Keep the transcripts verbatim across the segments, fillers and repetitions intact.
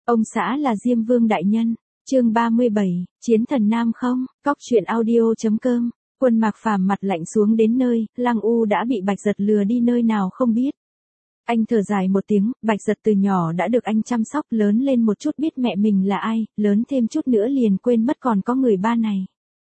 Ông xã là Diêm Vương đại nhân. Chương ba mươi bảy, Chiến thần Nam không, cóc truyện audio.com. Quân Mạc Phàm mặt lạnh xuống đến nơi, Lăng U đã bị Bạch Giật lừa đi nơi nào không biết. Anh thở dài một tiếng, Bạch Giật từ nhỏ đã được anh chăm sóc, lớn lên một chút biết mẹ mình là ai, lớn thêm chút nữa liền quên mất còn có người ba này.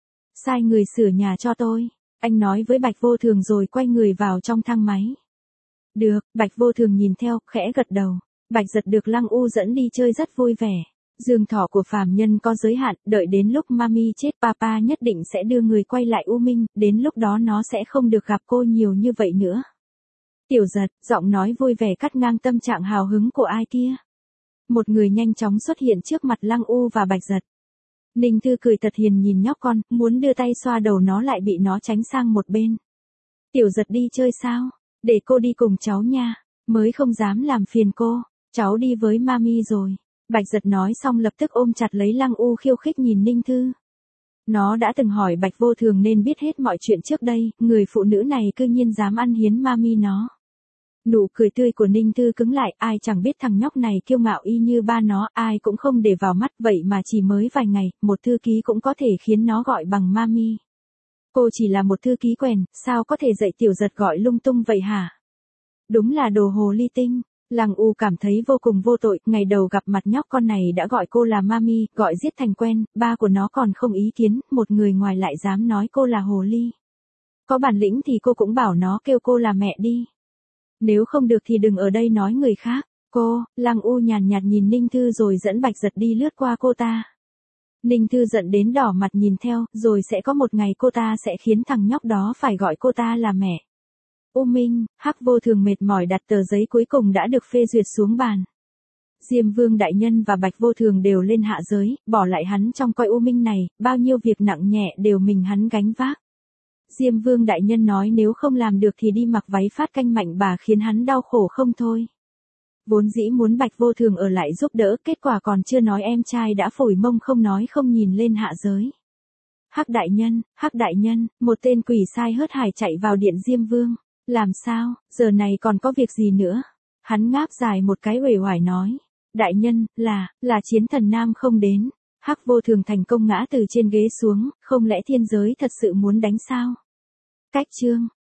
Sai người sửa nhà cho tôi, anh nói với Bạch Vô Thường rồi quay người vào trong thang máy. Được, Bạch Vô Thường nhìn theo, khẽ gật đầu. Bạch Giật được Lăng U dẫn đi chơi rất vui vẻ. Dương thọ của phàm nhân có giới hạn, đợi đến lúc Mami chết Papa nhất định sẽ đưa người quay lại U Minh, đến lúc đó nó sẽ không được gặp cô nhiều như vậy nữa. Tiểu Giật, giọng nói vui vẻ cắt ngang tâm trạng hào hứng của ai kia. Một người nhanh chóng xuất hiện trước mặt Lăng U và Bạch Giật. Ninh Thư cười thật hiền nhìn nhóc con, muốn đưa tay xoa đầu nó lại bị nó tránh sang một bên. Tiểu Giật đi chơi sao? Để cô đi cùng cháu nha, mới không dám làm phiền cô, cháu đi với Mami rồi. Bạch Giật nói xong lập tức ôm chặt lấy Lăng U khiêu khích nhìn Ninh Thư. Nó đã từng hỏi Bạch Vô Thường nên biết hết mọi chuyện trước đây, người phụ nữ này cư nhiên dám ăn hiến Mami nó. Nụ cười tươi của Ninh Thư cứng lại, ai chẳng biết thằng nhóc này kiêu ngạo y như ba nó, ai cũng không để vào mắt, vậy mà chỉ mới vài ngày, một thư ký cũng có thể khiến nó gọi bằng Mami. Cô chỉ là một thư ký quèn, sao có thể dạy Tiểu Giật gọi lung tung vậy hả? Đúng là đồ hồ ly tinh. Lăng U cảm thấy vô cùng vô tội, ngày đầu gặp mặt nhóc con này đã gọi cô là Mami, gọi giết thành quen, ba của nó còn không ý kiến, một người ngoài lại dám nói cô là hồ ly. Có bản lĩnh thì cô cũng bảo nó kêu cô là mẹ đi. Nếu không được thì đừng ở đây nói người khác. Cô, Lăng U nhàn nhạt nhìn Ninh Thư rồi dẫn Bạch Giật đi lướt qua cô ta. Ninh Thư giận đến đỏ mặt nhìn theo, rồi sẽ có một ngày cô ta sẽ khiến thằng nhóc đó phải gọi cô ta là mẹ. U Minh, Hắc Vô Thường mệt mỏi đặt tờ giấy cuối cùng đã được phê duyệt xuống bàn. Diêm Vương đại nhân và Bạch Vô Thường đều lên hạ giới, bỏ lại hắn trong coi U Minh này, bao nhiêu việc nặng nhẹ đều mình hắn gánh vác. Diêm Vương đại nhân nói nếu không làm được thì đi mặc váy phát canh mạnh bà khiến hắn đau khổ không thôi. Vốn dĩ muốn Bạch Vô Thường ở lại giúp đỡ, kết quả còn chưa nói em trai đã phổi mông không nói không nhìn lên hạ giới. Hắc đại nhân, Hắc đại nhân, một tên quỷ sai hớt hải chạy vào điện Diêm Vương. Làm sao, giờ này còn có việc gì nữa? Hắn ngáp dài một cái uể oải nói. Đại nhân, là, là Chiến thần Nam không đến. Hắc Vô Thường thành công ngã từ trên ghế xuống, không lẽ thiên giới thật sự muốn đánh sao? Cách chương.